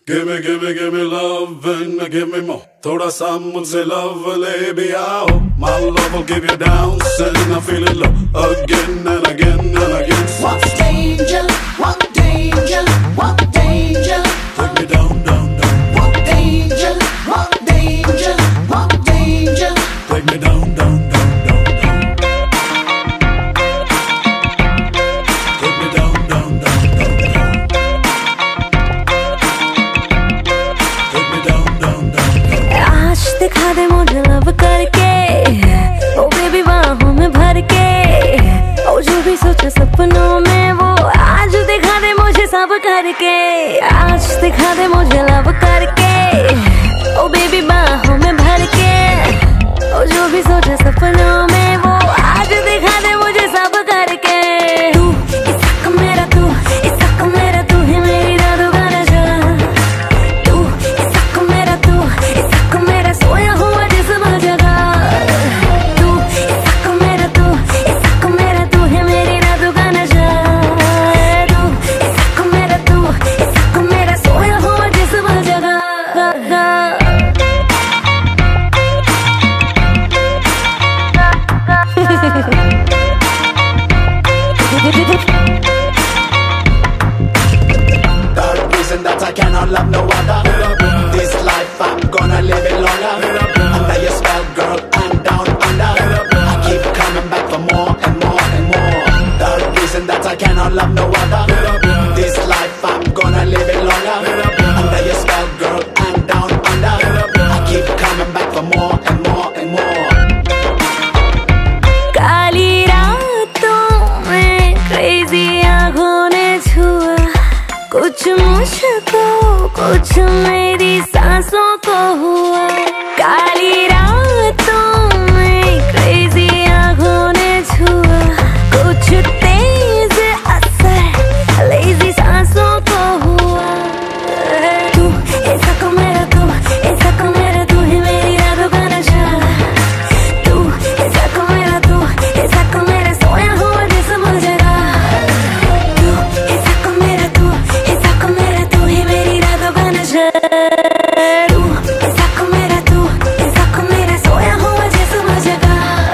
Give me love and give me more. थोड़ा सा मुझसे love ले भी आओ. My love will give you downs and I feel it low again and again and again. Want danger, want danger, want danger. Take me down, down, down. Want danger, want danger, want danger. Take me down, down, down, down, down. Take me down, down, down, down, down. Take me down, down, down, down. आज दिखा दे मुझे love करके, ओ baby बाहों में भर के, ओ जो भी सोचा सपनों में वो आज दिखा दे मुझे सब करके। आज दिखा दे मुझे लव करके, ओ बेबी बाहों में भर के, ओ जो भी सोचा सपनों में वो आज दिखा दे मुझे सब करके। तू इसका मेरा, तू इसका मेरा, तू ही मेरी रातों का नशा। तू इसका मेरा, तू इसका मेरा, सोया हुआ जिस्म जगा। तू इसका मेरा, तू इसका मेरा, तू ही मेरी रातों का नशा। तू इसका मेरा, तू इसका मेरा, सोया हुआ जिस्म जगा। The reason that I cannot love no other. This life I'm gonna live it longer. Under your spell, girl, and down under. I keep coming back for more and more and more. The reason that I cannot love no other. This life I'm gonna live it longer. Under your spell, girl, and down under. I keep coming back for more and more and more. काली रातों में crazy आँखों ने छुआ, कुछ मुझको कुछ मेरी सांसों को हुआ। काली रातों में क्रेजी आँखों ने छुआ, कुछ तेज असर लेजी सांसों को हुआ। तू ऐसा को मेरा, तू ऐसा को मेरा, तू ही मेरी रातों का नशा। तू ऐसा को मेरा, तू ऐसा को मेरा, सोया हुआ जिस्म जगा। तू ऐसा को मेरा, तू ऐसा को मेरा, तू ही मेरी रातों का नशा। तू ऐसा को मेरा, तू ऐसा को मेरा, सोया हुआ जिस्म जगा।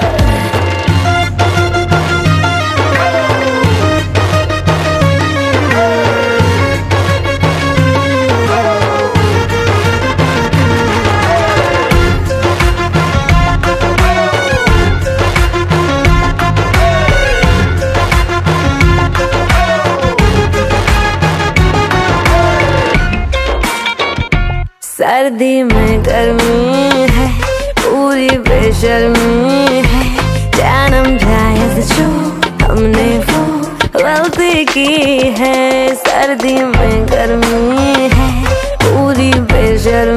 सर्दी में गर्मी है, पूरी बेशर्मी है, जन्म जायज जो हमने वो गलती की है। सर्दी में गर्मी है, पूरी बेशर्मी